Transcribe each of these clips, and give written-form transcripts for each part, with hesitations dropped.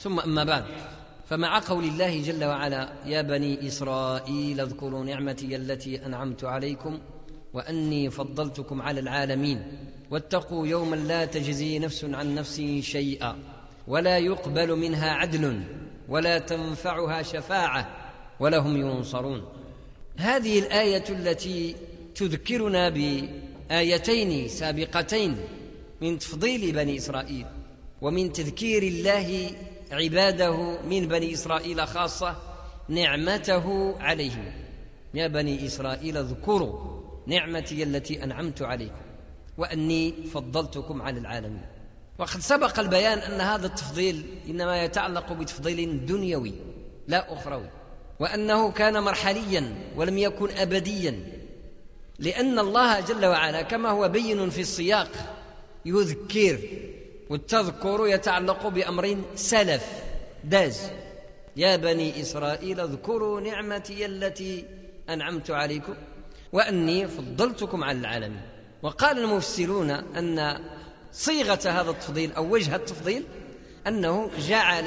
ثم أما بعد، فمع قول الله جل وعلا: يا بني إسرائيل اذكروا نعمتي التي أنعمت عليكم وأني فضلتكم على العالمين واتقوا يوما لا تجزي نفس عن نفس شيئا ولا يقبل منها عدل ولا تنفعها شفاعة ولا هم ينصرون. هذه الآية التي تذكرنا بآيتين سابقتين من تفضيل بني إسرائيل ومن تذكير الله عباده من بني إسرائيل خاصة نعمته عليهم. يا بني إسرائيل اذكروا نعمتي التي أنعمت عليكم وأني فضلتكم على العالمين. وقد سبق البيان أن هذا التفضيل إنما يتعلق بتفضيل دنيوي لا أخروي، وأنه كان مرحليا ولم يكن أبديا، لأن الله جل وعلا كما هو بين في السياق يذكر، والتذكر يتعلق بأمر سلف داز. يا بني إسرائيل اذكروا نعمتي التي أنعمت عليكم وأني فضلتكم على العالمين. وقال المفسرون أن صيغة هذا التفضيل أو وجه التفضيل أنه جعل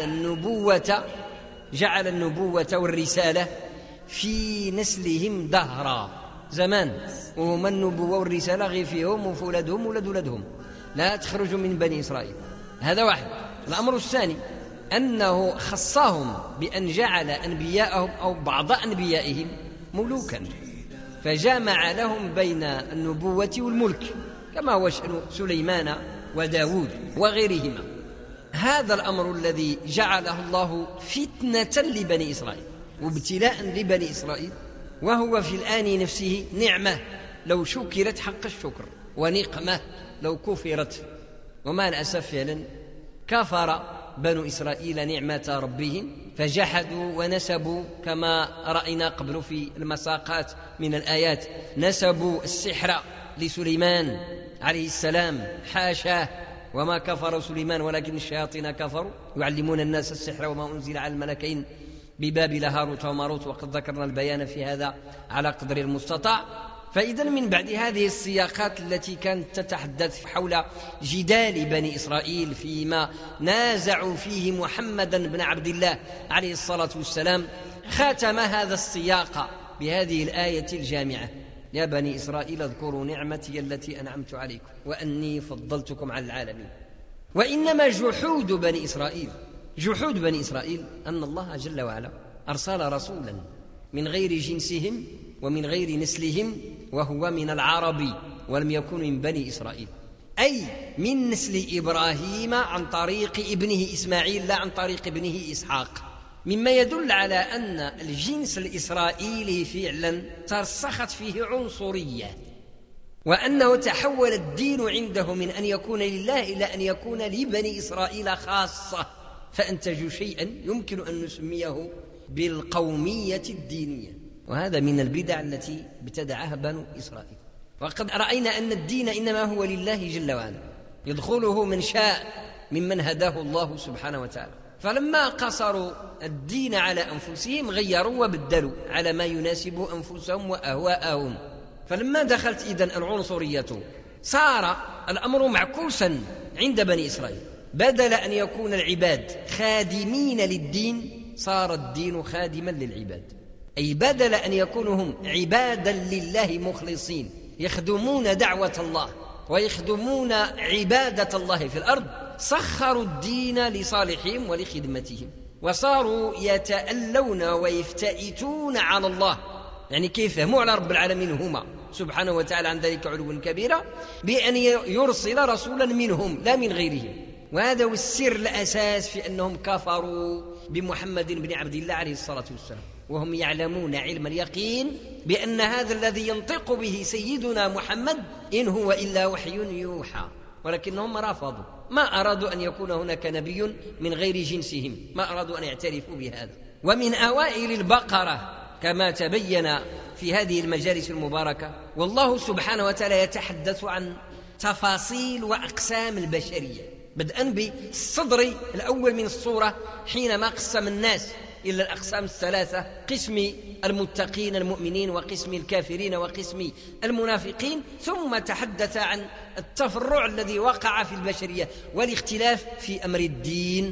النبوة والرسالة في نسلهم دهرا زمان، وهم النبوة والرسالة غير فيهم وفولادهم ولدهم لا تخرجوا من بني إسرائيل. هذا واحد. الأمر الثاني أنه خصهم بأن جعل أنبياءهم أو بعض أنبيائهم ملوكا، فجامع لهم بين النبوة والملك كما هو شأن سليمان وداود وغيرهما. هذا الأمر الذي جعله الله فتنة لبني إسرائيل وابتلاء لبني إسرائيل، وهو في الآن نفسه نعمة لو شكرت حق الشكر، ونقمة لو كفرت. وما الأسف فعلا كفر بنو إسرائيل نعمة ربهم فجحدوا ونسبوا كما رأينا قبل في المساقات من الآيات، نسبوا السحر لسليمان عليه السلام، حاشاه، وما كفر سليمان ولكن الشياطين كفروا يعلمون الناس السحر وما أنزل على الملكين ببابل هاروت وماروت، وقد ذكرنا البيان في هذا على قدر المستطاع. فإذا من بعد هذه السياقات التي كانت تتحدث حول جدال بني إسرائيل فيما نازعوا فيه محمدا بن عبد الله عليه الصلاة والسلام، ختم هذا السياق بهذه الآية الجامعة: يا بني إسرائيل اذكروا نعمتي التي أنعمت عليكم وأني فضلتكم على العالمين. وإنما جحود بني إسرائيل أن الله جل وعلا أرسل رسولا من غير جنسهم ومن غير نسلهم، وهو من العرب ولم يكن من بني إسرائيل، أي من نسل إبراهيم عن طريق ابنه إسماعيل لا عن طريق ابنه إسحاق، مما يدل على أن الجنس الإسرائيلي فعلا ترسخت فيه عنصرية، وأنه تحول الدين عنده من أن يكون لله إلى أن يكون لبني إسرائيل خاصة، فأنتجوا شيئا يمكن أن نسميه بالقومية الدينية. وهذا من البدع التي ابتدعها بنو إسرائيل. وقد رأينا أن الدين إنما هو لله جل وعلا، يدخله من شاء ممن هداه الله سبحانه وتعالى. فلما قصروا الدين على أنفسهم غيروا وبدلوا على ما يناسب أنفسهم وأهواءهم. فلما دخلت إذن العنصرية صار الأمر معكوسا عند بني إسرائيل، بدل أن يكون العباد خادمين للدين صار الدين خادما للعباد، أي بدل أن يكونوا هم عبادا لله مخلصين يخدمون دعوة الله ويخدمون عبادة الله في الأرض، سخروا الدين لصالحهم ولخدمتهم، وصاروا يتألون ويفتئتون على الله. يعني كيف يفهموا على رب العالمين هما سبحانه وتعالى عن ذلك علوا كبيرا بأن يرسل رسولا منهم لا من غيرهم. وهذا هو السر الأساس في أنهم كفروا بمحمد بن عبد الله عليه الصلاة والسلام، وهم يعلمون علم اليقين بأن هذا الذي ينطق به سيدنا محمد إن هو إلا وحي يوحى، ولكنهم رفضوا، ما أرادوا أن يكون هناك نبي من غير جنسهم، ما أرادوا أن يعترفوا بهذا. ومن أوائل البقرة كما تبين في هذه المجالس المباركة، والله سبحانه وتعالى يتحدث عن تفاصيل وأقسام البشرية، بدءا بالصدر الأول من الصورة حينما قسم الناس إلى الأقسام الثلاثة: قسم المتقين المؤمنين، وقسم الكافرين، وقسم المنافقين، ثم تحدث عن التفرع الذي وقع في البشرية والاختلاف في أمر الدين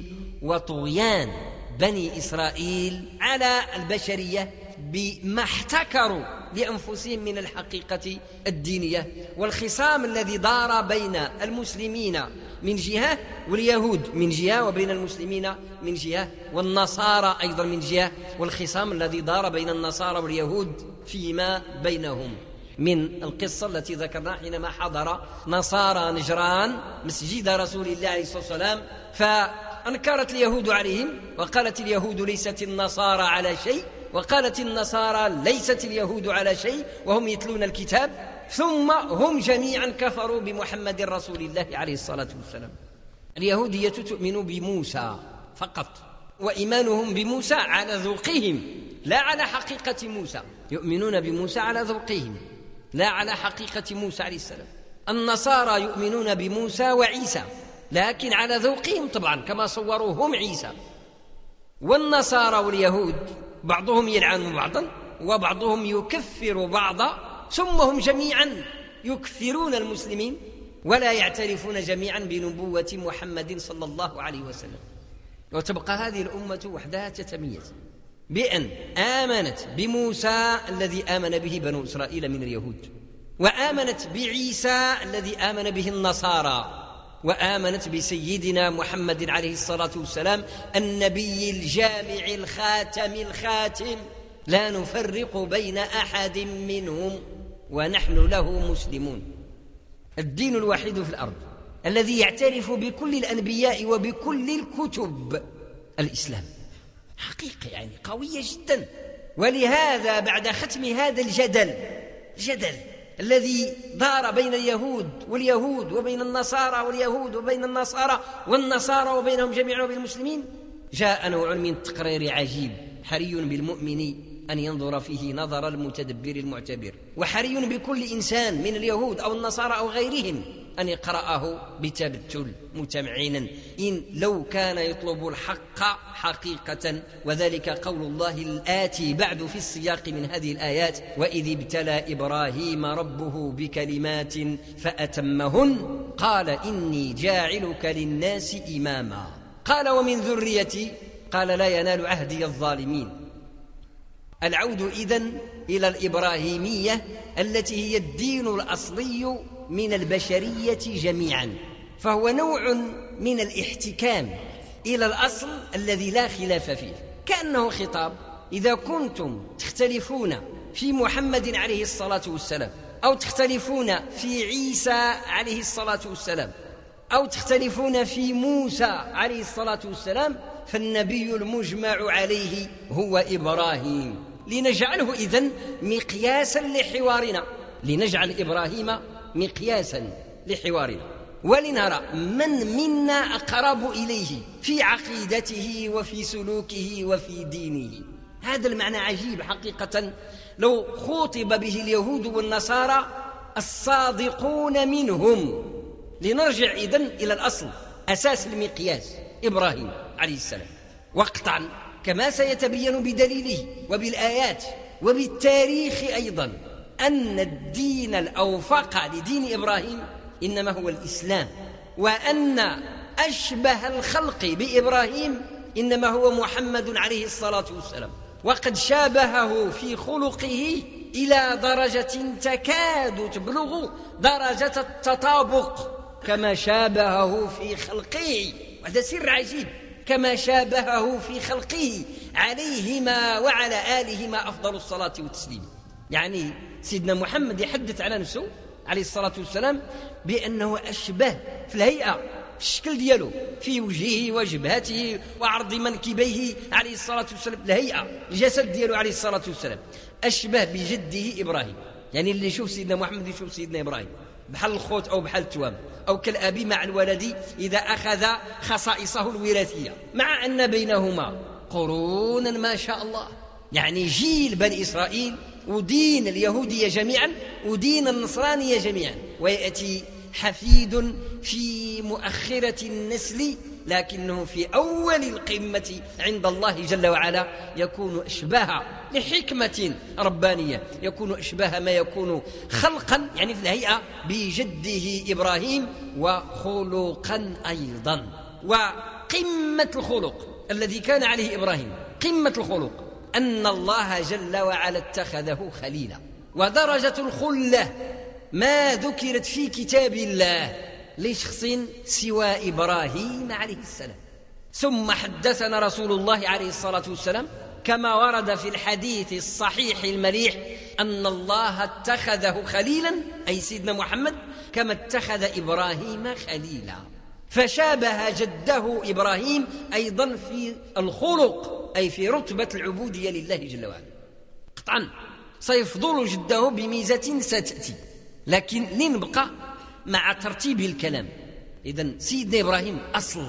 وطغيان بني إسرائيل على البشرية بما احتكروا لأنفسهم من الحقيقة الدينية، والخصام الذي دار بين المسلمين من جهة واليهود من جهة، وبين المسلمين من جهة والنصارى أيضا من جهة، والخصام الذي دار بين النصارى واليهود فيما بينهم، من القصة التي ذكرناها حينما حضر نصارى نجران مسجد رسول الله عليه الصلاة والسلام فأنكرت اليهود عليهم، وقالت اليهود ليست النصارى على شيء، وقالت النصارى ليست اليهود على شيء وهم يتلون الكتاب، ثم هم جميعا كفروا بمحمد رسول الله عليه الصلاة والسلام. اليهودية تؤمن بموسى فقط، وإيمانهم بموسى على ذوقهم لا على حقيقة موسى، يؤمنون بموسى على ذوقهم لا على حقيقة موسى عليه السلام. النصارى يؤمنون بموسى وعيسى لكن على ذوقهم طبعا كما صوروهم عيسى. والنصارى واليهود بعضهم يلعن بعضا وبعضهم يكفر بعضا، ثم هم جميعا يكفرون المسلمين ولا يعترفون جميعا بنبوة محمد صلى الله عليه وسلم. وتبقى هذه الأمة وحدها تتميز بأن آمنت بموسى الذي آمن به بنو إسرائيل من اليهود، وآمنت بعيسى الذي آمن به النصارى، وآمنت بسيدنا محمد عليه الصلاة والسلام النبي الجامع الخاتم لا نفرق بين أحد منهم ونحن له مسلمون. الدين الوحيد في الأرض الذي يعترف بكل الأنبياء وبكل الكتب الإسلام. حقيقة يعني قوية جدا. ولهذا بعد ختم هذا الجدل الذي دار بين اليهود واليهود وبين النصارى واليهود وبين النصارى والنصارى وبينهم جميعا وبالمسلمين، جاء نوع من التقرير عجيب حري بالمؤمن أن ينظر فيه نظر المتدبر المعتبر، وحري بكل إنسان من اليهود أو النصارى أو غيرهم أن يقرأه بتبتل متمعنا إن لو كان يطلب الحق حقيقة. وذلك قول الله الآتي بعد في السياق من هذه الآيات: وإذ ابتلى إبراهيم ربه بكلمات فأتمهن قال إني جاعلك للناس إماما قال ومن ذريتي قال لا ينال عهدي الظالمين. العود إذن إلى الإبراهيمية التي هي الدين الأصلي من البشرية جميعا، فهو نوع من الاحتكام إلى الأصل الذي لا خلاف فيه، كأنه خطاب: إذا كنتم تختلفون في محمد عليه الصلاة والسلام، أو تختلفون في عيسى عليه الصلاة والسلام، أو تختلفون في موسى عليه الصلاة والسلام، فالنبي المجمع عليه هو إبراهيم. لنجعله إذن مقياسا لحوارنا، لنجعل إبراهيم مقياسا لحوارنا، ولنرى من منا أقرب إليه في عقيدته وفي سلوكه وفي دينه. هذا المعنى عجيب حقيقة، لو خوطب به اليهود والنصارى الصادقون منهم. لنرجع إذن إلى الأصل، أساس المقياس إبراهيم عليه السلام، وقطعا كما سيتبين بدليله وبالآيات وبالتاريخ أيضا أن الدين الأوفق لدين إبراهيم إنما هو الإسلام، وأن أشبه الخلق بإبراهيم إنما هو محمد عليه الصلاة والسلام، وقد شابهه في خلقه إلى درجة تكاد تبلغ درجة التطابق، كما شابهه في خلقه. وهذا سر عجيب، كما شابهه في خلقه عليهما وعلى آلهما أفضل الصلاة والتسليم. يعني سيدنا محمد يحدث على نفسه عليه الصلاة والسلام بأنه أشبه في الهيئة، في الشكل دياله، في وجهه وجبهته وعرض منكبيه عليه الصلاة والسلام، الهيئة الجسد دياله عليه الصلاة والسلام أشبه بجده إبراهيم. يعني اللي يشوف سيدنا محمد يشوف سيدنا إبراهيم، بحال الخوت أو بحال التوام، أو كالأب مع الولد إذا أخذ خصائصه الوراثية، مع أن بينهما قرونا ما شاء الله. يعني جيل بني إسرائيل ودين اليهودية جميعا ودين النصرانية جميعا، ويأتي حفيد في مؤخرة النسل لكنه في أول القمة عند الله جل وعلا يكون أشبه لحكمة ربانية، يكون أشبه ما يكون خلقا يعني في الهيئة بجده إبراهيم، وخلقا أيضا. قمة الخلق الذي كان عليه إبراهيم، قمة الخلق أن الله جل وعلا اتخذه خليلا. ودرجة الخلة ما ذكرت في كتاب الله لشخص سوى إبراهيم عليه السلام. ثم حدثنا رسول الله عليه الصلاة والسلام كما ورد في الحديث الصحيح المليح أن الله اتخذه خليلا، أي سيدنا محمد، كما اتخذ إبراهيم خليلا، فشابه جده إبراهيم أيضا في الخلق، أي في رتبة العبودية لله جل وعلا. قطعا سيفضل جده بميزة ستأتي، لكن لنبقى مع ترتيب الكلام. إذن سيدنا إبراهيم أصل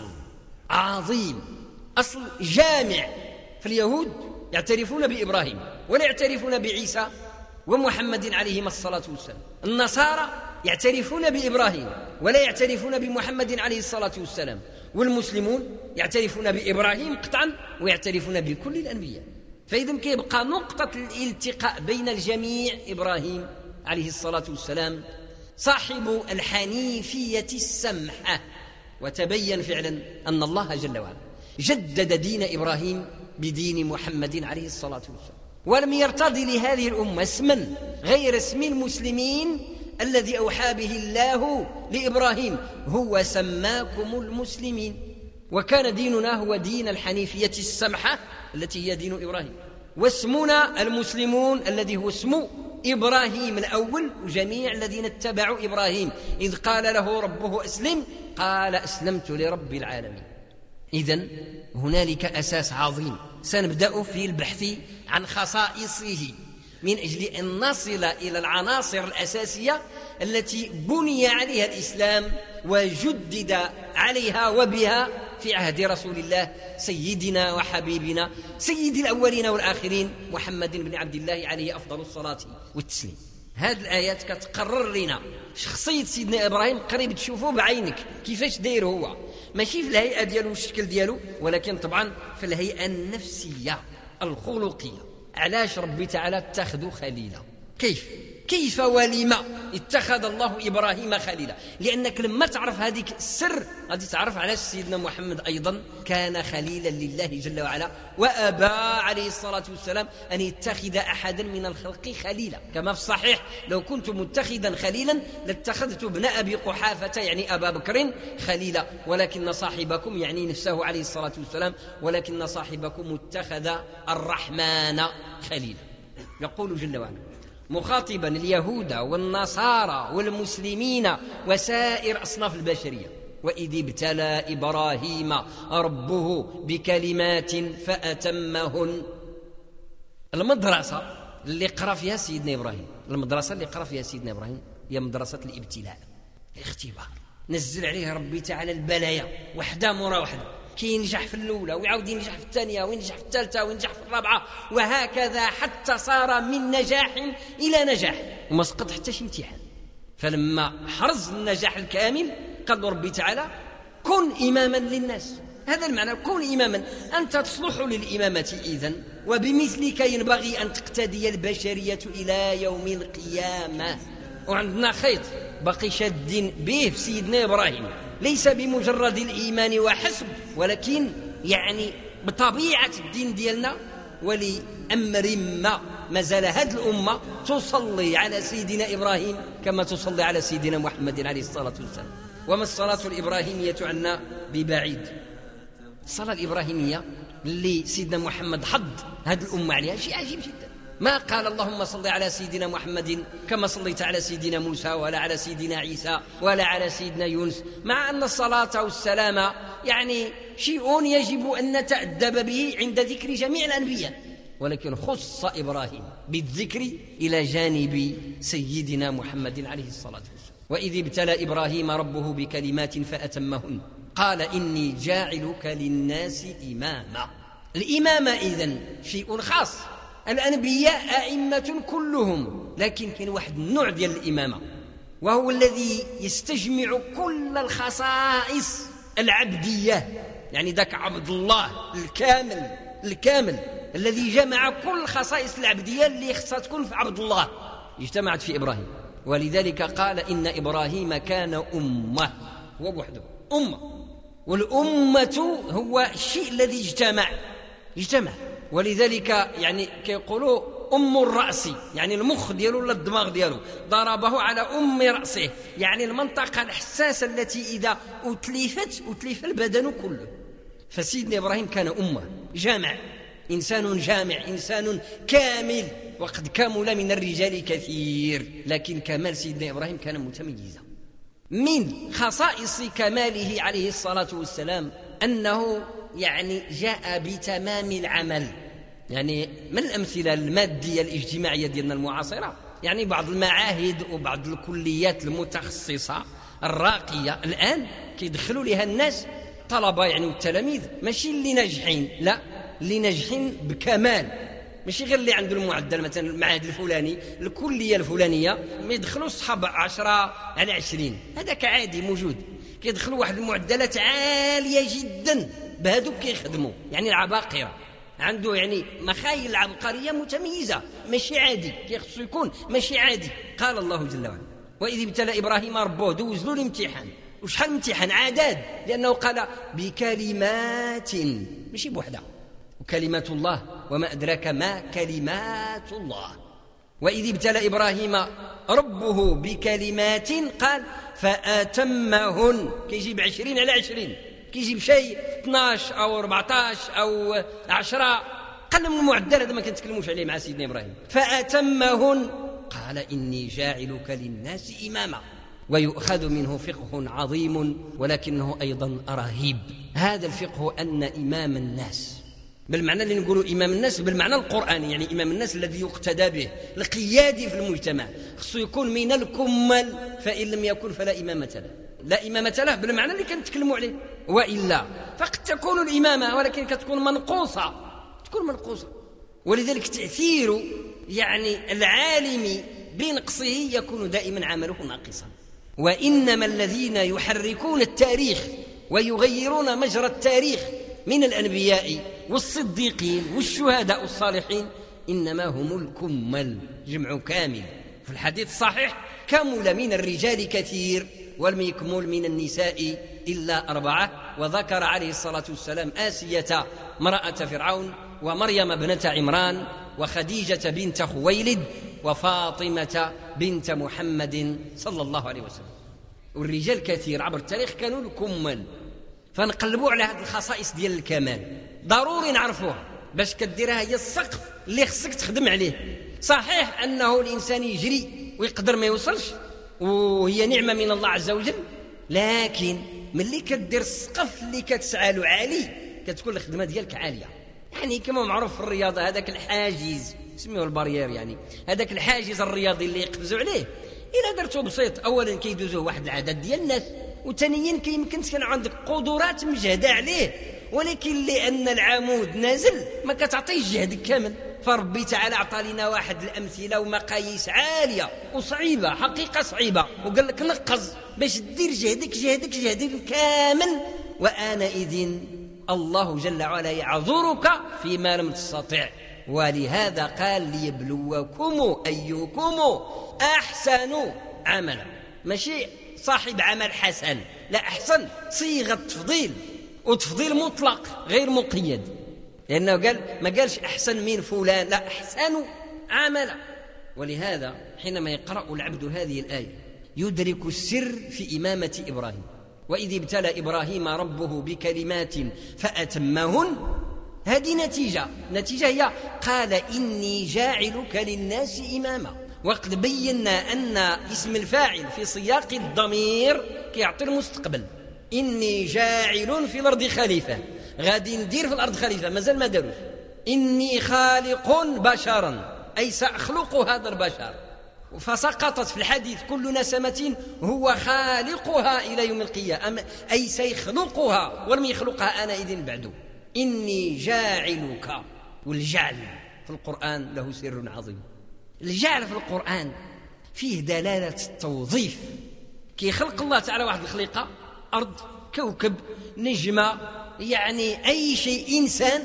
عظيم، أصل جامع. فاليهود يعترفون بإبراهيم ولا يعترفون بعيسى ومحمد عليهما الصلاة والسلام. النصارى يعترفون بإبراهيم ولا يعترفون بمحمد عليه الصلاة والسلام. والمسلمون يعترفون بإبراهيم قطعا ويعترفون بكل الأنبياء. فإذا كيبقى نقطة الالتقاء بين الجميع إبراهيم عليه الصلاة والسلام صاحب الحنيفية السمحة. وتبين فعلا أن الله جل وعلا جدد دين إبراهيم بدين محمد عليه الصلاة والسلام، ولم يرتضي لهذه الأمة اسما غير اسم المسلمين الذي أوحى به الله لإبراهيم، هو سماكم المسلمين. وكان ديننا هو دين الحنيفية السمحة التي هي دين إبراهيم، واسمنا المسلمون الذي هو اسم إبراهيم الأول وجميع الذين اتبعوا إبراهيم. إذ قال له ربه أسلم قال أسلمت لرب العالمين. إذن هنالك أساس عظيم سنبدأ في البحث عن خصائصه من أجل أن نصل إلى العناصر الأساسية التي بني عليها الإسلام وجدد عليها وبها في عهد رسول الله سيدنا وحبيبنا سيد الأولين والآخرين محمد بن عبد الله عليه أفضل الصلاة والتسليم. هذه الآيات كتقرر لنا شخصية سيدنا إبراهيم، قريب تشوفوه بعينك كيفاش داير هو، ماشي في الهيئة ديالو والشكل ديالو، ولكن طبعا في الهيئة النفسية الخلقية. علاش ربي تعالى اتخذوا خليلا؟ كيف ولما اتخذ الله إبراهيم خليلا؟ لأنك لما تعرف هذيك السر غادي تعرف علاش سيدنا محمد أيضا كان خليلا لله جل وعلا، وأبى عليه الصلاة والسلام أن يتخذ أحدا من الخلق خليلا. كما في الصحيح لو كنت متخذا خليلا لاتخذت ابن أبي قحافة يعني أبا بكر خليلا، ولكن صاحبكم يعني نفسه عليه الصلاة والسلام، ولكن صاحبكم اتخذ الرحمن خليلا. يقول جل وعلا مخاطبا اليهود والنصارى والمسلمين وسائر أصناف البشرية: وإذ ابتلى إبراهيم ربه بكلمات فأتمهن. المدرسة اللي قرأ فيها سيدنا إبراهيم، هي مدرسة الابتلاء، الاختبار. نزل عليه ربي تعالى البلايا وحده مرة وحده، كي ينجح في الأولى ويعاود ينجح في الثانية وينجح في الثالثة وينجح في الرابعة، وهكذا حتى صار من نجاح إلى نجاح وما سقط حتى شي امتحان. فلما حرز النجاح الكامل قال ربي تعالى: كن إماما للناس. هذا المعنى، كن إماما، أنت تصلح للإمامة إذن، وبمثلك ينبغي أن تقتدي البشرية إلى يوم القيامة. وعندنا خيط باقي شادين به في سيدنا إبراهيم، ليس بمجرد الإيمان وحسب، ولكن يعني بطبيعة الدين ديالنا ولأمر ما زال هذه الأمة تصلي على سيدنا إبراهيم كما تصلي على سيدنا محمد عليه الصلاة والسلام. وما الصلاة الإبراهيمية عنا ببعيد. الصلاة الإبراهيمية اللي سيدنا محمد حض هذه الأمة عليها شيء عجيب جدا. ما قال اللهم صل على سيدنا محمد كما صليت على سيدنا موسى ولا على سيدنا عيسى ولا على سيدنا يونس، مع أن الصلاة والسلام يعني شيء يجب أن نتأدب به عند ذكر جميع الأنبياء، ولكن خص إبراهيم بالذكر إلى جانب سيدنا محمد عليه الصلاة والسلام. وإذ ابتلى إبراهيم ربه بكلمات فأتمهن قال إني جاعلك للناس إماما. الإمامة إذن شيء خاص، الأنبياء أئمة كلهم، لكن كان واحد النوع ديال الإمامة وهو الذي يستجمع كل الخصائص العبدية، يعني ذاك عبد الله الكامل الذي جمع كل خصائص العبدية اللي خصها تكون في عبد الله اجتمعت في إبراهيم. ولذلك قال إن إبراهيم كان أمة، هو بوحده أمة، والأمة هو الشيء الذي اجتمع. ولذلك يعني كيقولوا أم الرأس، يعني المخ ديالو ولا الدماغ ديالو، ضربه على أم رأسه، يعني المنطقة الحساسة التي إذا أتلف البدن كله. فسيدنا إبراهيم كان أمة جامع، إنسان جامع، إنسان كامل، وقد كمل من الرجال كثير، لكن كمال سيدنا إبراهيم كان متميزا. من خصائص كماله عليه الصلاة والسلام أنه يعني جاء بتمام العمل. يعني من الأمثلة المادية الاجتماعية ديالنا المعاصرة، يعني بعض المعاهد وبعض الكليات المتخصصة الراقية الآن كيدخلوا لها الناس طلبة يعني والتلاميذ ماشي اللي ناجحين، لا، اللي ناجحين بكمال، ماشي غير اللي عنده المعدل. مثلا المعهد الفلاني، الكلية الفلانية، ما يدخلوا الصحاب 10/20، هذاك عادي موجود. كيدخلوا واحد المعدلات عالية جدا، بهذوك كيخدموا، يعني العباقرة، عنده يعني مخايل العبقرية متميزة، ماشي عادي، كيخصو يكون ماشي عادي. قال الله جل وعلا: وإذ ابتلى إبراهيم ربه، دوز له الامتحان. وشحال امتحان؟ عدد، لأنه قال بكلمات، ماشي بوحدة. وكلمات الله وما أدراك ما كلمات الله. وإذ ابتلى إبراهيم ربه بكلمات قال فأتمهن، كيجيب 20/20، كيجيب شيء 12 أو 14 أو 10، قل من المعدل. هذا ما كنتكلموش عليه مع سيدنا إبراهيم. فأتمهن قال إني جاعلك للناس إماما. ويؤخذ منه فقه عظيم، ولكنه أيضا رهيب. هذا الفقه أن إمام الناس، بالمعنى اللي نقولوا إمام الناس بالمعنى القرآني، يعني إمام الناس الذي يقتدى به، القيادي في المجتمع، خصو يكون من الكمل، فإن لم يكن فلا إمامة له. لا إمامة له بالمعنى اللي كنتكلموا عليه، وإلا فقد تكون الإمامة ولكن كتكون منقوصة، ولذلك تأثير يعني العالم بنقصه يكون دائما عمله ناقصا. وإنما الذين يحركون التاريخ ويغيرون مجرى التاريخ من الأنبياء والصديقين والشهداء والصالحين إنما هم الكمل، جمع كامل. في الحديث الصحيح: كمل من الرجال كثير ولم يكمل من النساء إلا 4. وذكر عليه الصلاة والسلام آسية امرأة فرعون، ومريم ابنة عمران، وخديجة بنت خويلد، وفاطمة بنت محمد صلى الله عليه وسلم. والرجال كثير عبر التاريخ كانوا الكمل. فنقلبوا على هذه الخصائص ديال الكمال، ضروري نعرفوها باش كديرها. هي السقف اللي خصك تخدم عليه. صحيح أنه الإنسان يجري ويقدر ما يوصلش، وهي نعمة من الله عز وجل، لكن ملي كدير السقف اللي كتسعى له عالي كتكون الخدمة ديالك عالية. يعني كما معروف في الرياضة، هذاك الحاجز سميوه البارير، يعني هذاك الحاجز الرياضي اللي يقفزوا عليه، إلا درته بسيط أولا كيدوزوه واحد العدد ديال الناس، وثانيا كيمكنش كان عندك قدرات مجهدة عليه، ولكن لأن العمود نازل ما كتعطيش جهدك كامل. فربي تعالى أعطى لنا واحد الأمثلة ومقاييس عالية وصعيبة، حقيقة صعيبة، وقال لك نقص باش دير جهدك كامل. وآنئذ الله جل وعلا يعذرك فيما لم تستطع. ولهذا قال ليبلوكم أيكم أحسن عملا، ماشي صاحب عمل حسن، لا، أحسن صيغة تفضيل، وتفضيل مطلق غير مقيد، لأنه قال ما قالش أحسن من فلان، لا، أحسن عملا. ولهذا حينما يقرأ العبد هذه الآية يدرك السر في إمامة إبراهيم. وإذ ابتلى إبراهيم ربه بكلمات فأتمهن، هذه نتيجة هي قال إني جاعلك للناس إماما. وقد بينا أن اسم الفاعل في سياق الضمير كيعطي المستقبل. إني جاعل في الأرض خليفة، غادي ندير في الأرض خليفة، مازال ما داروش. إني خالق بشرا، أي سأخلق هذا البشر. فسقطت في الحديث كل نسمة هو خالقها إلى يوم القيامة، أي سيخلقها ولم يخلقها آنئذ بعد. إني جاعلك. والجعل في القرآن له سر عظيم. الجعل في القرآن فيه دلالة التوظيف. كي خلق الله تعالى واحد الخليقة، أرض، كوكب، نجمة، يعني أي شيء إنسان،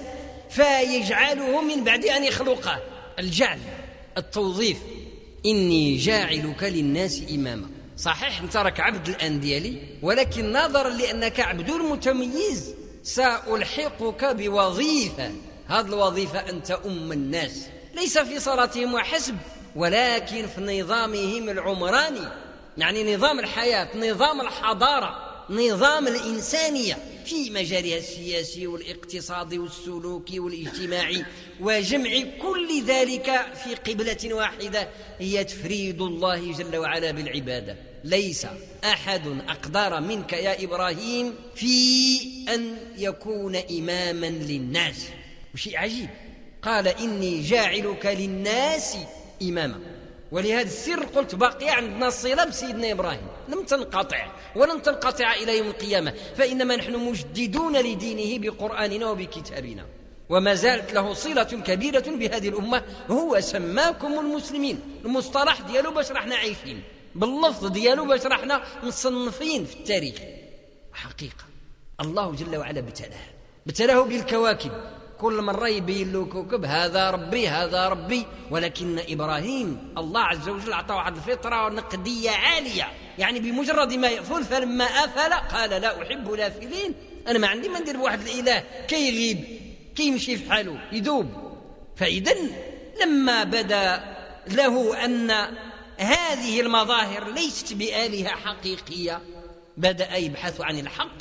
فيجعله من بعد أن يخلقه. الجعل، التوظيف. إني جاعلك للناس إماما. صحيح أنت راك عبد الآن ديالي، ولكن نظرا لأنك عبد متميز سألحقك بوظيفة، هذه الوظيفة أنت الناس، ليس في صلاتهم وحسب، ولكن في نظامهم العمراني، يعني نظام الحياة، نظام الحضارة، نظام الإنسانية في مجالها السياسي والاقتصادي والسلوكي والاجتماعي، وجمع كل ذلك في قبلة واحدة هي تفريد الله جل وعلا بالعبادة. ليس أحد أقدر منك يا إبراهيم في أن يكون إماما للناس. وشيء عجيب، قال إني جاعلك للناس إماما. ولهذا السر قلت باقي عندنا الصلة بسيدنا إبراهيم، لم تنقطع ولن تنقطع إلى يوم القيامة، فإنما نحن مجددون لدينه بقرآننا وبكتابنا، وما زالت له صلة كبيرة بهذه الأمة. هو سماكم المسلمين، المصطلح ديالو باش رحنا عايشين، باللفظ ديالو باش رحنا مصنفين في التاريخ. حقيقة الله جل وعلا ابتلاه بالكواكب، كل مرة يبين له كوكب هذا ربي هذا ربي، ولكن إبراهيم الله عز وجل أعطاه واحد الفطرة نقدية عالية، يعني بمجرد ما يأفل فلما أفل قال لا أحب الآفلين، أنا ما عندي ما ندير بواحد الإله كيغيب كيمشي في حاله يذوب. فإذا لما بدا له أن هذه المظاهر ليست بآلهة حقيقية بدأ يبحث عن الحق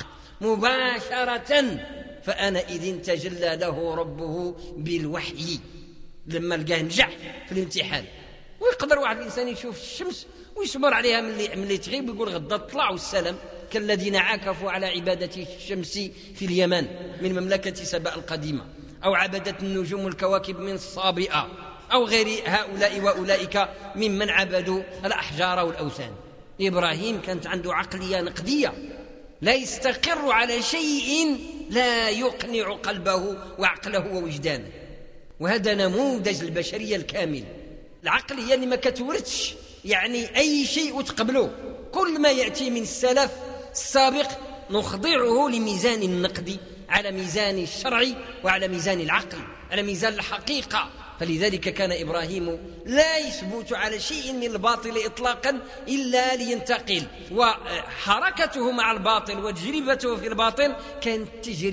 مباشرة، فأنئذ تجلى له ربه بالوحي لما لقاه نجح في الامتحان. ويقدر واحد الإنسان يشوف الشمس ويصبر عليها من تغيب ويقول غدا تطلع والسلام، كالذين عاكفوا على عبادة الشمس في اليمن من مملكة سبأ القديمة، أو عبدة النجوم والكواكب من الصابئة، أو غير هؤلاء وأولئك ممن عبدوا الأحجار والأوثان. إبراهيم كانت عنده عقلية نقدية، لا يستقر على شيء لا يقنع قلبه وعقله ووجدانه، وهذا نموذج البشرية الكامل. العقلية اللي ما كتورثش يعني أي شيء وتقبله، كل ما يأتي من السلف السابق نخضعه لميزان النقد على ميزان الشرع وعلى ميزان العقل على ميزان الحقيقة. فلذلك كان إبراهيم لا يثبت على شيء من الباطل إطلاقا إلا لينتقل، وحركته مع الباطل وتجربته في الباطل كانت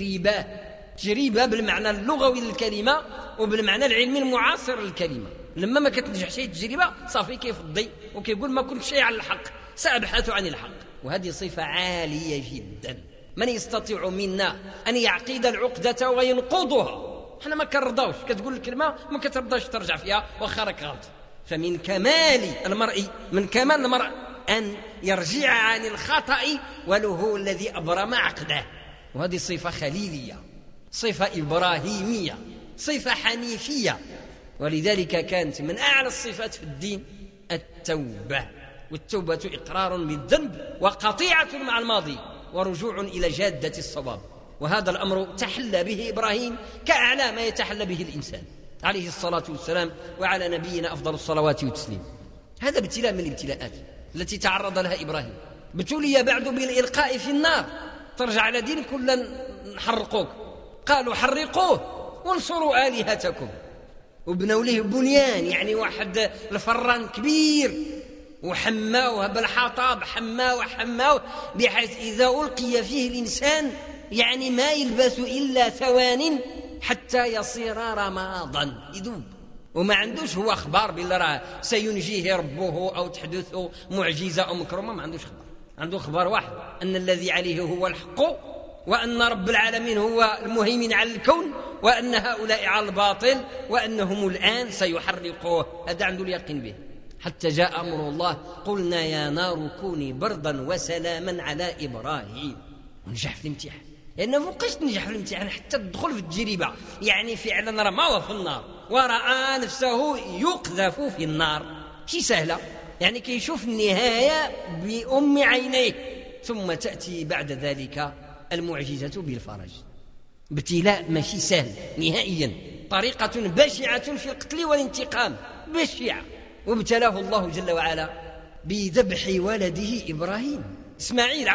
تجربة بالمعنى اللغوي للكلمة وبالمعنى العلمي المعاصر للكلمة. لما ما كتنجح شيء تجربة صافي كيفضي وكيقول ما كنت شيء على الحق، سأبحث عن الحق. وهذه صفة عالية جدا، من يستطيع منا أن يعقد العقدة وينقضها؟ احنا ما كنرضاوش، كتقول الكلمة ما كترضاش ترجع فيها واخا راك غلط. فمن كمال المرء أن يرجع عن الخطأ وله الذي أبرم عقده. وهذه صفة خليلية، صفة إبراهيمية، صفة حنيفية. ولذلك كانت من أعلى الصفات في الدين التوبة، والتوبة إقرار بالذنب وقطيعة مع الماضي ورجوع إلى جادة الصواب. وهذا الأمر تحلى به إبراهيم كأعلى ما يتحلى به الإنسان عليه الصلاة والسلام، وعلى نبينا أفضل الصلوات والتسليم. هذا ابتلاء من الابتلاءات التي تعرض لها إبراهيم. ابتلي بعد بالإلقاء في النار، ترجع على دين كلا نحرقوك، قالوا حرقوه وانصروا آلهتكم، وبنوا له بنيان يعني واحد الفران كبير وحماوه بالحطب، حماوه بحيث إذا ألقي فيه الإنسان يعني ما يلبث إلا ثوان حتى يصير رمادا يذوب، وما عندوش هو أخبار بالله راه سينجيه ربه أو تحدث معجزة أو مكرمة، ما عندوش خبر. عنده خبر واحد، أن الذي عليه هو الحق، وأن رب العالمين هو المهيمن على الكون، وأن هؤلاء على الباطل، وأنهم الآن سيحرقوه. هذا عنده اليقين به. حتى جاء أمر الله قلنا يا نار كوني بردا وسلاما على إبراهيم، ونجح في الامتحان. لأنه فوقاش تنجح في الامتحان حتى تدخل في التجربة، يعني فعلا راه ما هو في النار ورأى نفسه يقذف في النار، شي سهلة، يعني كيشوف النهاية بأم عينيه. ثم تأتي بعد ذلك المعجزة بالفرج. ابتلاء ماشي سهل نهائيا، طريقة بشعة في القتل والانتقام بشعة. وابتلاه الله جل وعلا بذبح ولده إبراهيم إسماعيل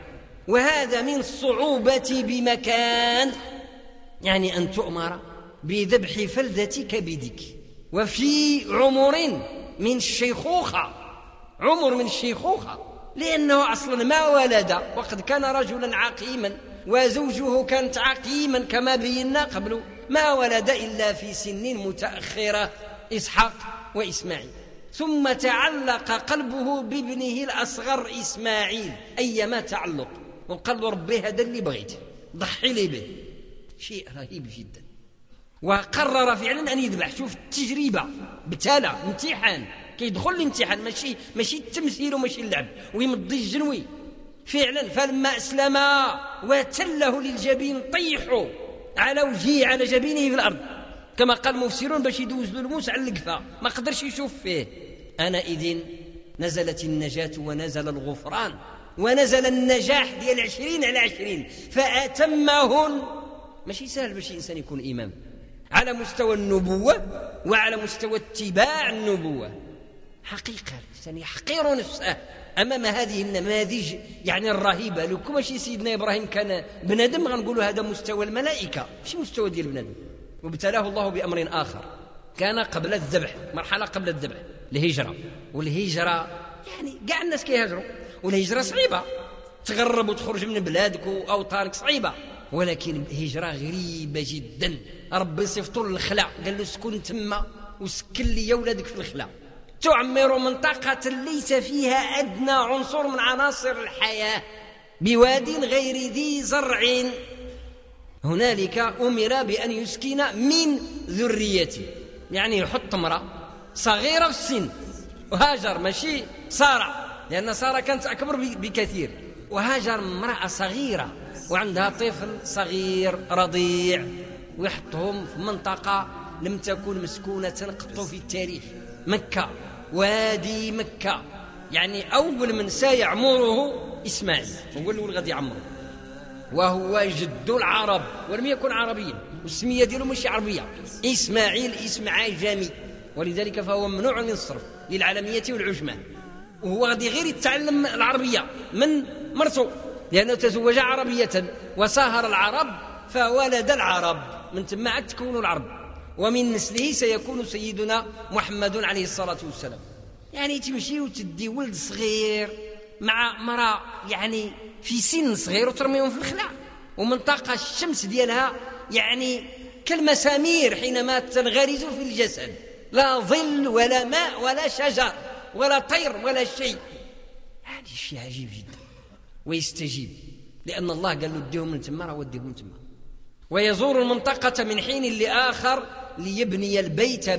وهذا من الصعوبة بمكان، يعني أن تؤمر بذبح فلذة كبدك وفي عمر من الشيخوخة، لأنه أصلا ما ولد، وقد كان رجلا عقيما وزوجه كانت عقيما كما بينا قبل، ما ولد إلا في سن متأخرة، إسحاق وإسماعيل. ثم تعلق قلبه بابنه الأصغر إسماعيل أيما تعلق، وقال له ربي هذا اللي بغيت ضحي لي به، شيء رهيب جدا. وقرر فعلا أن يذبح. شوف التجربة، ابتلى، امتحان، كيدخل الامتحان، ماشي التمثيل وماشي اللعب، ويمضي الجنوي فعلا. فلما أسلم وتله للجبين طيحوا على وجهه على جبينه في الأرض كما قال المفسرون باش يدوز له الموس على القفا، ما قدرش يشوف فيه. أنا إذن نزلت النجاة ونزل الغفران ونزل النجاح ديال 20 على 20 فأتمهن. ماشي سهل باش الإنسان يكون إمام على مستوى النبوة وعلى مستوى اتباع النبوة. حقيقة الإنسان يحقر نفسه أمام هذه النماذج يعني الرهيبة. لو كما شي سيدنا إبراهيم كان بنادم غنقولوا هذا مستوى الملائكة، ماشي مستوى ديال بنادم. وابتلاه الله بأمر آخر، كان قبل الذبح، مرحلة قبل الذبح، الهجرة. والهجرة يعني كاع الناس كيهاجروا، والهجرة صعيبة، تغرب وتخرج من بلادك وأوطانك صعيبة، ولكن هجرة غريبة جدا. ربي صفته للخلاء، قال له اسكن تما وسكن لي ولادك في الخلاء، تعمر منطقة ليس فيها أدنى عنصر من عناصر الحياة بواد غير ذي زرع، هنالك أمر بأن يسكن من ذريته، يعني يحط امرأة صغيرة في السن، وهاجر ماشي سارة، لأن سارة كانت أكبر بكثير، وهاجر امرأة صغيرة وعندها طفل صغير رضيع، ويحطهم في منطقة لم تكن مسكونة قط في التاريخ، مكة، وادي مكة. يعني أول من سيعمره إسماعيل، هو الأول غادي يعمره، وهو جد العرب ولم يكن عربيا، والسمية ديالو ماشي عربية، إسماعيل اسم عجمي، ولذلك فهو ممنوع من الصرف للعالمية والعجمة. وهو غادي غير يتعلم العربية من مرته، لأنه تزوج عربية وساهر العرب فولد العرب، من ثم عاد تكون العرب، ومن نسله سيكون سيدنا محمد عليه الصلاة والسلام. يعني تمشي وتدي ولد صغير مع مرأة يعني في سن صغير وترميهم في الخلاء، ومنطقة الشمس ديالها يعني كالمسامير حينما تنغرز في الجسد، لا ظل ولا ماء ولا شجر ولا طير ولا شيء. هذا شيء عجيب جدا. ويستجيب لأن الله قال له اديهم من ثم، راه وديهم من ثم. ويزور المنطقة من حين لآخر ليبني البيت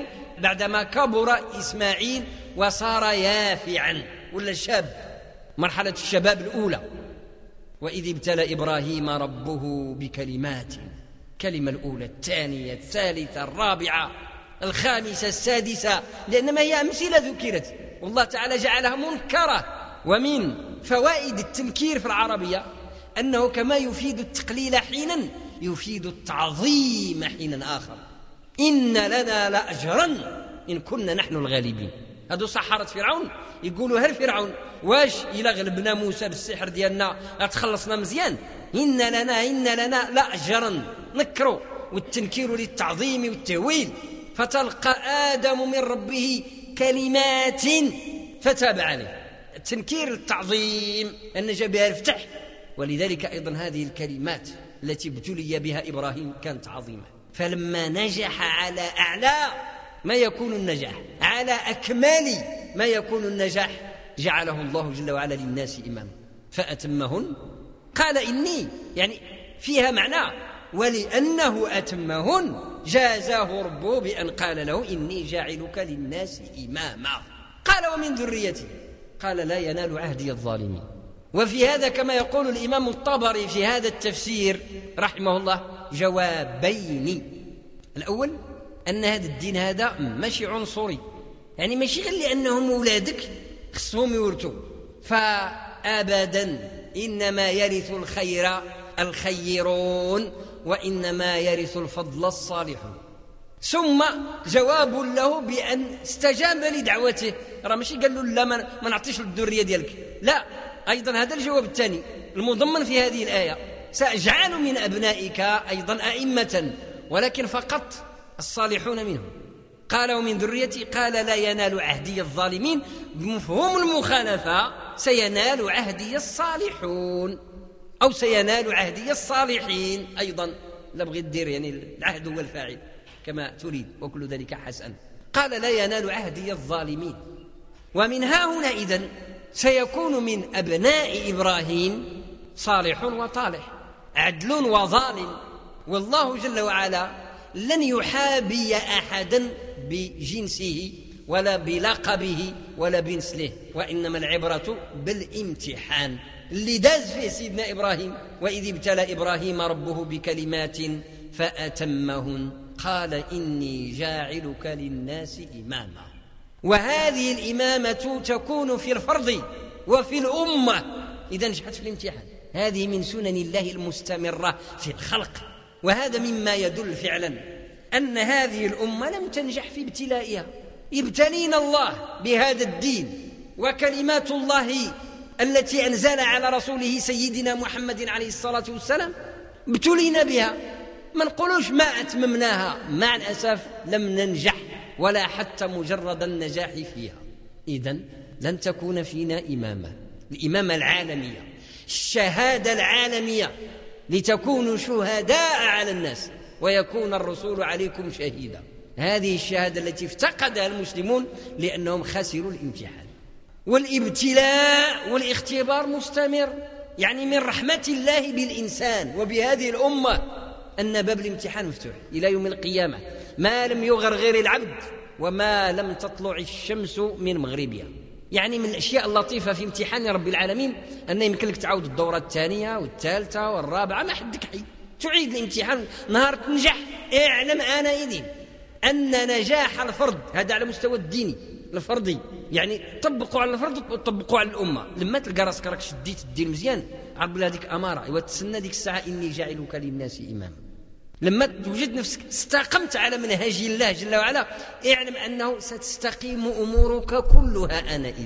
بعدما كبر إسماعيل وصار يافعا ولا شاب، مرحلة الشباب الأولى. وإذ ابتلى إبراهيم ربه بكلمات، كلمة الأولى، الثانية، الثالثة، الرابعة، الخامسة، السادسة، لأنما هي أمثلة ذكرت والله تعالى جعلها منكرة. ومن فوائد التنكير في العربية أنه كما يفيد التقليل حينا يفيد التعظيم حينا آخر. إن لنا لأجرا إن كنا نحن الغالبين. هذو سحرة فرعون يقولوا هل فرعون واش إلا غلبنا موسى بالسحر ديالنا أتخلصنا مزيان؟ إن لنا لأجرا، نكروا، والتنكير للتعظيم والتهويل. فتلقى آدم من ربه كلمات فتاب عليه، التنكير للتعظيم أن جاء بها الفتح. ولذلك أيضا هذه الكلمات التي ابتلي بها إبراهيم كانت عظيمة. فلما نجح على أعلى ما يكون النجاح، على أكمال ما يكون النجاح، جعله الله جل وعلا للناس إماما فأتمهن. قال إني، يعني فيها معنى، ولأنه أتمهن جازاه ربه بأن قال له إني جاعلك للناس إماما. قال ومن ذريتي، قال لا ينال عهدي الظالمين. وفي هذا كما يقول الإمام الطبري في هذا التفسير رحمه الله جوابين. الأول أن هذا الدين هذا ماشي عنصري، يعني ماشي غير لأنهم أولادك خصهم يورثوا، فأبدا، إنما يرث الخير الخيرون وإنما يرث الفضل الصالحون. ثم جواب له بأن استجاب لدعوته، راه ماشي قال له لا ما نعطيش الذرية ديالك، لا، أيضا هذا الجواب الثاني المضمن في هذه الآية، سأجعل من أبنائك أيضا أئمة ولكن فقط الصالحون منهم. قال ومن ذريتي، قال لا ينال عهدي الظالمين، بمفهوم المخالفة سينال عهدي الصالحون أو سينال عهدي الصالحين أيضا، لا بغيت دير يعني العهد هو الفاعل كما تريد وكل ذلك حسن. قال لا ينال عهدي الظالمين. ومن ها هنا إذن سيكون من أبناء إبراهيم صالح وطالح، عدل وظالم، والله جل وعلا لن يحابي أحدا بجنسه ولا بلقبه ولا بنسله، وإنما العبرة بالامتحان اللي داز فيه سيدنا إبراهيم. وإذ ابتلى إبراهيم ربه بكلمات فأتمهن قال إني جاعلك للناس إماما. وهذه الإمامة تكون في الفرد وفي الأمة إذا نجحت في الامتحان. هذه من سنن الله المستمرة في الخلق، وهذا مما يدل فعلا أن هذه الأمة لم تنجح في ابتلائها. يبتلينا الله بهذا الدين وكلمات الله التي أنزل على رسوله سيدنا محمد عليه الصلاة والسلام ابتلينا بها، ما نقولوش ما أتممناها، مع الأسف لم ننجح ولا حتى مجرد النجاح فيها. إذن لن تكون فينا إمامة، الإمامة العالمية، الشهادة العالمية، لتكونوا شهداء على الناس ويكون الرسول عليكم شهيدا. هذه الشهادة التي افتقدها المسلمون لأنهم خسروا الامتحان. والابتلاء والاختبار مستمر، يعني من رحمة الله بالإنسان وبهذه الأمة أن باب الامتحان مفتوح إلى يوم القيامة، ما لم يغرغر العبد وما لم تطلع الشمس من مغربها. يعني من الأشياء اللطيفة في امتحان رب العالمين أن يمكن لك تعود الدورة الثانية والثالثة والرابعة، ما حدك حي تعيد الامتحان نهار تنجح. اعلم آنئذ أن نجاح الفرد هذا على مستوى الديني الفردي، يعني طبقوا على الفرد وطبقوا على الأمة. لما تلقى راسك راك شديت الدين مزيان عرب بلا هذيك أمارة وتسنى ديك الساعة إني جاعلك للناس إماما. لما توجد نفسك استقمت على منهج الله جل وعلا اعلم أنه ستستقيم أمورك كلها آنئذ.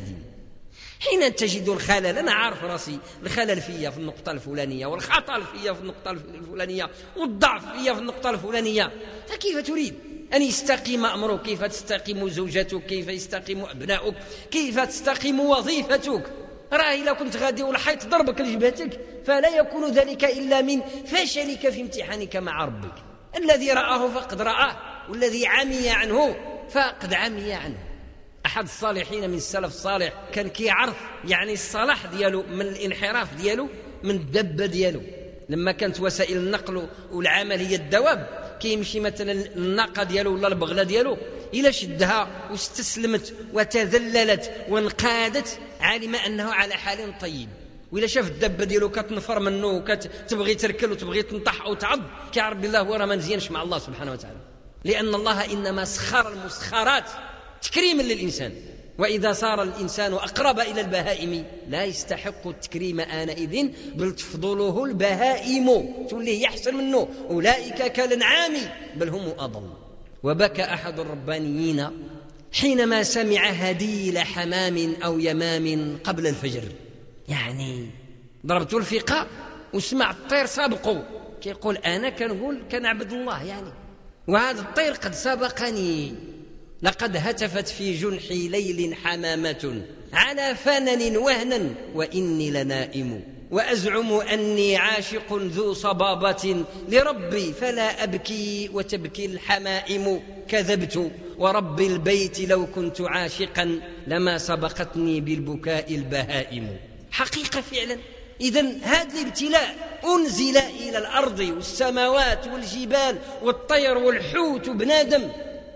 حين تجد الخلل، أنا عارف راسي الخلل فيا في النقطة الفلانية والخطأ فيا في النقطة الفلانية والضعف فيا في النقطة الفلانية، فكيف تريد أن يستقيم أمرك؟ كيف تستقيم زوجتك؟ كيف يستقيم أبنائك؟ كيف تستقيم وظيفتك؟ راهي لو كنت غادي والحيط ضربك لجبهتك فلا يكون ذلك إلا من فشلك في امتحانك مع ربك. الذي رآه فقد رآه، والذي عمي عنه فقد عمي عنه. أحد الصالحين من السلف الصالح كان كيعرف يعني الصلاح ديالو من الانحراف ديالو من الدبة ديالو. لما كانت وسائل النقل والعمل هي الدواب، كيمشي مثلا الناقة ديالو ولا البغلة ديالو إلا شدها واستسلمت وتذللت وانقادت علم أنه على حال طيب، وإلا شاف الدبة ديالو كتنفر منه وكتبغي تركل وتبغي تنطح أو تعض كيعرف بالله هو راه ما مزيانش مع الله سبحانه وتعالى، لأن الله إنما سخر المسخرات تكريما للإنسان. وإذا صار الإنسان أقرب إلى البهائم لا يستحق التكريم آنئذ بل تفضله البهائم، توليه يحسن منه، أولئك كالأنعام بل هم أضل. وبكى أحد الربانيين حينما سمع هديل حمام أو يمام قبل الفجر، يعني ضربت الفقاء وسمع الطير سابقه كيقول أنا كنقول كنعبد الله يعني، وهذا الطير قد سبقني. لقد هتفت في جنحي ليل حمامة على فنن وهنا وإني لنائم، وأزعم أني عاشق ذو صبابة لربي فلا أبكي وتبكي الحمائم. كذبت ورب البيت لو كنت عاشقا لما سبقتني بالبكاء البهائم. حقيقة فعلا. إذن هذا الابتلاء أنزل إلى الأرض والسماوات والجبال والطير والحوت وبنادم.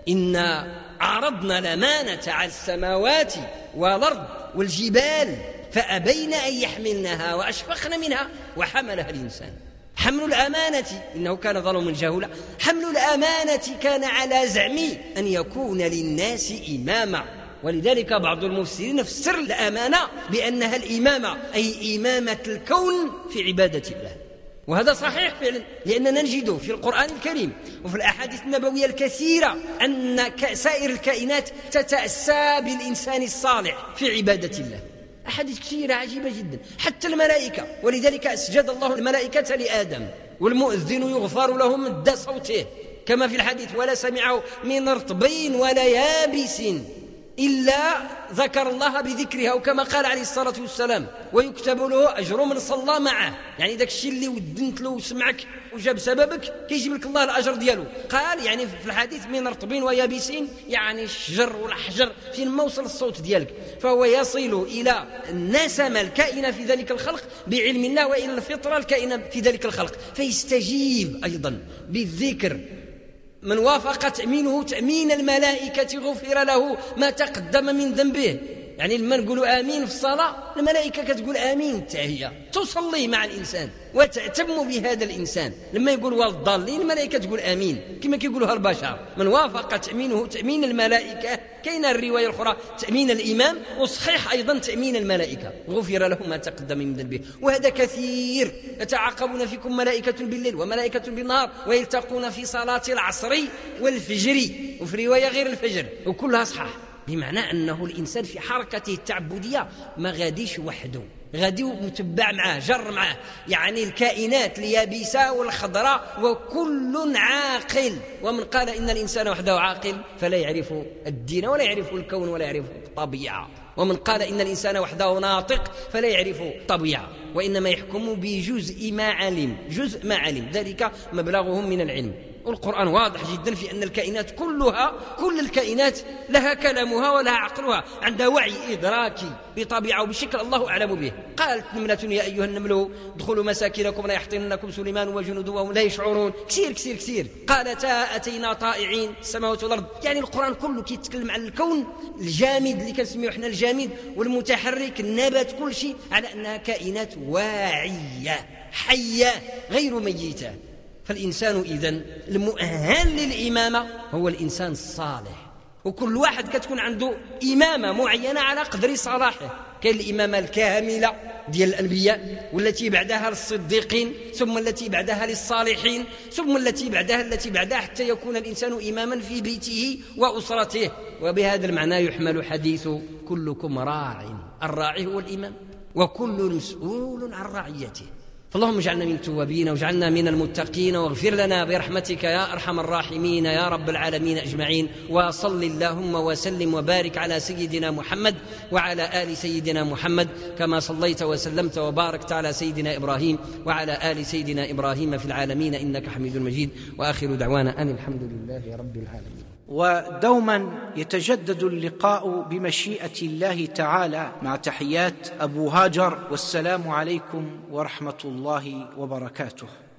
إنا عرضنا الأمانة على السماوات والأرض والجبال فأبين أن يحملنها وأشفقن منها وحملها الإنسان. حمل الأمانة إنه كان ظلوما جهولا، حمل الأمانة كان على زعم أن يكون للناس إماما. ولذلك بعض المفسرين فسر الأمانة بأنها الإمامة، أي إمامة الكون في عبادة الله. وهذا صحيح فعلا، لأننا نجده في القرآن الكريم وفي الأحاديث النبوية الكثيرة أن سائر الكائنات تتأسى بالإنسان الصالح في عبادة الله. أحاديث كثيرة عجيبة جدا، حتى الملائكة. ولذلك أسجد الله الملائكة لآدم، والمؤذن يغفر له مد صوته كما في الحديث ولا سمعه من رطب ولا يابس إلا ذكر الله بذكرها، وكما قال عليه الصلاة والسلام: ويكتب له أجر من صلى معه. يعني داك الشيء اللي ودنت له وسمعك وجاب سببك كيجيب لك الله الأجر دياله. قال يعني في الحديث: من رطب ويابسين، يعني الشجر والحجر فين ما وصل الصوت ديالك، فهو يصل إلى النسمة الكائنة في ذلك الخلق بعلم الله، وإلى الفطرة الكائنة في ذلك الخلق، فيستجيب أيضا بالذكر. من وافق تأمينه تأمين الملائكة غفر له ما تقدم من ذنبه. يعني لما نقولوا آمين في الصلاة، الملائكة كتقول آمين هي تصلي مع الإنسان وتأتم بهذا الإنسان. لما يقول والضالين، الملائكة تقول آمين كما كيقولوها البشر. من وافق تأمينه تأمين الملائكة، كاين الرواية الأخرى تأمين الإمام، وصحيح أيضا تأمين الملائكة، غفر له ما تقدم من ذنبه. وهذا كثير. يتعاقبون فيكم ملائكة بالليل وملائكة بالنهار، ويلتقون في صلاة العصر والفجر، وفي رواية غير الفجر، وكلها صحاح. بمعنى أنه الإنسان في حركته التعبدية ما غاديش وحده، غادي متبع معه، جر معه. يعني الكائنات اليابسة والخضراء وكل عاقل. ومن قال إن الإنسان وحده عاقل فلا يعرف الدين ولا يعرف الكون ولا يعرف الطبيعة. ومن قال إن الإنسان وحده ناطق فلا يعرف الطبيعة، وإنما يحكم بجزء ما علم، جزء ما علم، ذلك مبلغهم من العلم. والقرآن واضح جدا في أن الكائنات كلها، كل الكائنات لها كلامها ولها عقلها، عندها وعي إدراكي بطبيعة وبشكل الله أعلم به. قالت نملة: يا أيها النمل ادخلوا مساكنكم لا يحطمنكم سليمان وجنوده وهم لا يشعرون. كثير كثير كثير. قالتا أتينا طائعين، السماوات والأرض. يعني القرآن كله كيتكلم عن الكون الجامد اللي كنسميه احنا الجامد، والمتحرك، النبات، كل شيء، على أنها كائنات واعية حية غير ميتة. فالإنسان إذن المؤهل للإمامة هو الإنسان الصالح. وكل واحد كتكون عنده إمامة معينة على قدر صلاحه. كاين الإمامة الكاملة ديال الأنبياء، والتي بعدها للصديقين، ثم التي بعدها للصالحين، ثم التي بعدها حتى يكون الإنسان إماما في بيته وأسرته. وبهذا المعنى يحمل حديث: كلكم راع، الراعي هو الإمام، وكل مسؤول عن رعيته. فاللهم اجعلنا من التوابين واجعلنا من المتقين، واغفر لنا برحمتك يا أرحم الراحمين يا رب العالمين أجمعين. وصل اللهم وسلم وبارك على سيدنا محمد وعلى آل سيدنا محمد، كما صليت وسلمت وباركت على سيدنا إبراهيم وعلى آل سيدنا إبراهيم في العالمين إنك حميد مجيد. وآخر دعوانا أن الحمد لله رب العالمين. ودوما يتجدد اللقاء بمشيئة الله تعالى، مع تحيات أبو هاجر، والسلام عليكم ورحمة الله وبركاته.